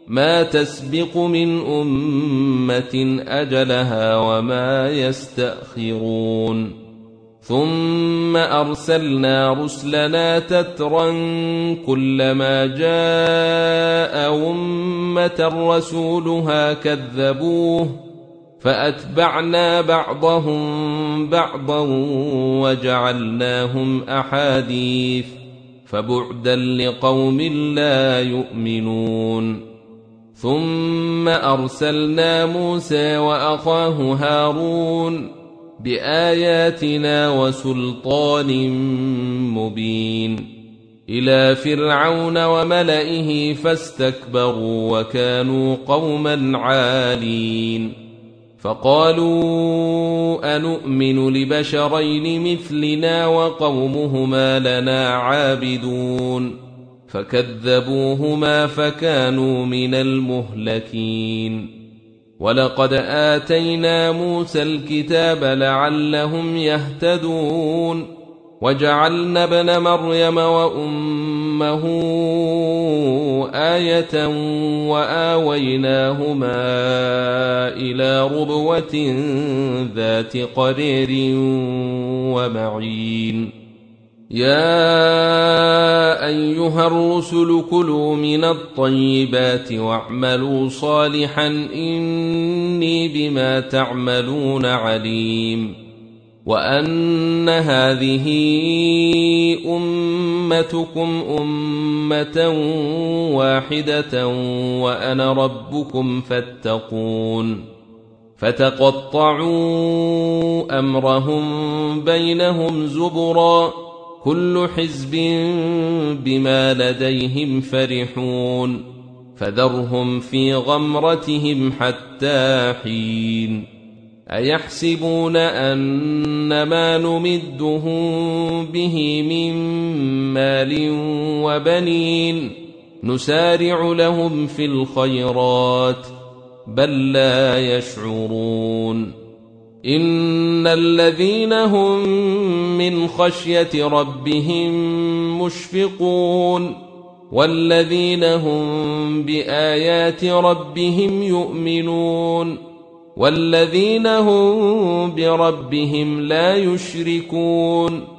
ما تسبق من أمة أجلها وما يستأخرون ثم أرسلنا رسلنا تترا كلما جاء أمة رسولها كذبوه فأتبعنا بعضهم بعضا وجعلناهم أحاديث فبعدا لقوم لا يؤمنون ثم أرسلنا موسى وأخاه هارون بآياتنا وسلطان مبين إلى فرعون وملئه فاستكبروا وكانوا قوما عالين فقالوا أنؤمن لبشرين مثلنا وقومهما لنا عابدون فكذبوهما فكانوا من المهلكين ولقد آتينا موسى الكتاب لعلهم يهتدون وجعلنا ابن مريم وأمه آية وآويناهما إلى ربوة ذات قرير ومعين يا أيها الرسل كلوا من الطيبات واعملوا صالحا إني بما تعملون عليم وأن هذه أمتكم أمة واحدة وأنا ربكم فاتقون فتقطعوا أمرهم بينهم زبرا كل حزب بما لديهم فرحون فذرهم في غمرتهم حتى حين أيحسبون أن ما نمدهم به من مال وبنين نسارع لهم في الخيرات بل لا يشعرون إن الذين هم من خشية ربهم مشفقون والذين هم بآيات ربهم يؤمنون والذين هم بربهم لا يشركون